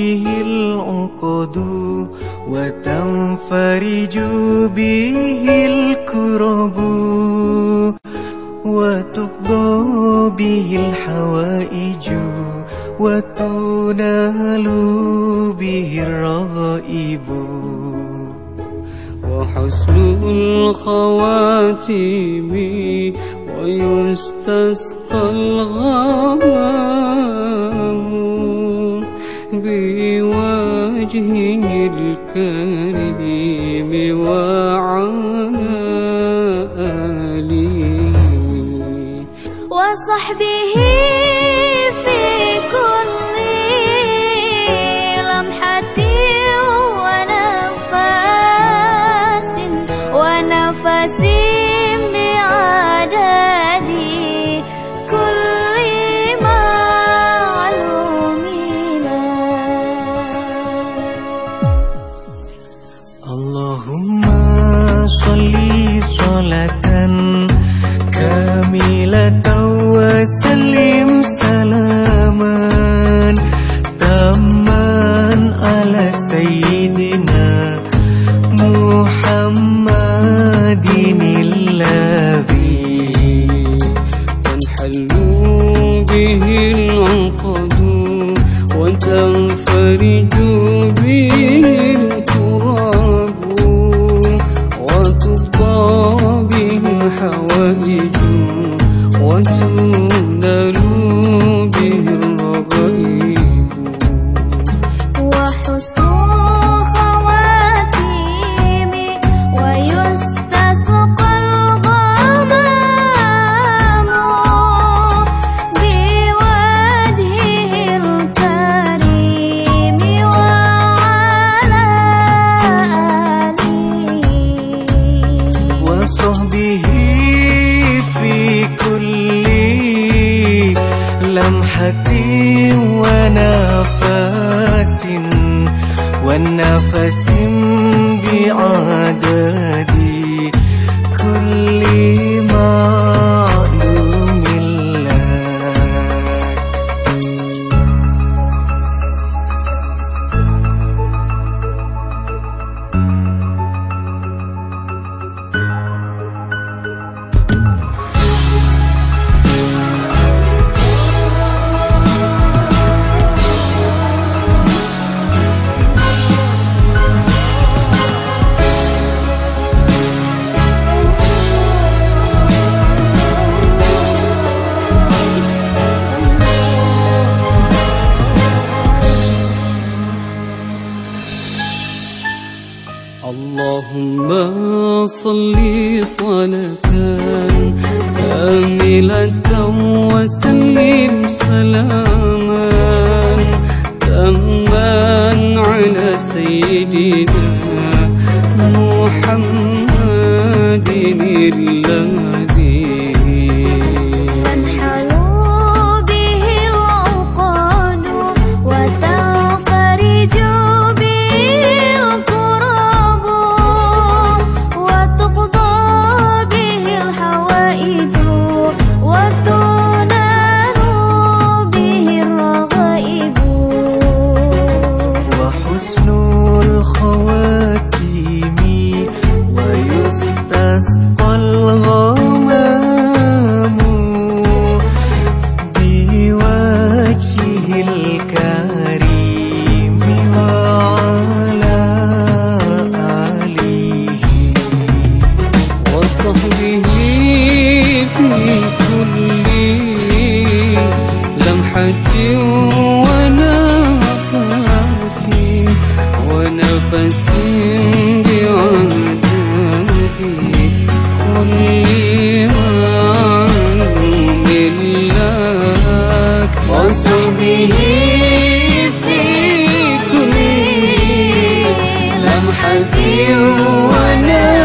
به العقد وتنفرج به الكرب وتقضى به الحوائج وتنال به الرغائب وحسن الخواتيم ويستسقى الغمام بوجهه الكريم وعلى آله وصحبه في كل لمحة ونفس بعدد كل معلوم لك. اللهم صل صلاة كاملة وسلم سلاما تاما على سيدنا محمد الذي تنحل به العقد وتنفرج به الكرب وتقضى به الحوائج وتنال به الرغائب وحسن خواتيم ويستسقى الغمام بوجهه الكريم وعلى آله وصحبه في كل لمحة ونفس بعدد كل معلوم لك. اللهم صل صلاة كاملة وسلم سلاما تاما على سيدنا محمد الذي تنحل به العقد وتنفرج به الكرب وتقضى به الحوائج وتنال به الرغائب وحسن الخواتيم ويستسقى الغمام بوجهه الكريم وعلى آله وصحبه في كل لمحة ونفس بعدد كل معلوم لك. وصحبه في كل لمحة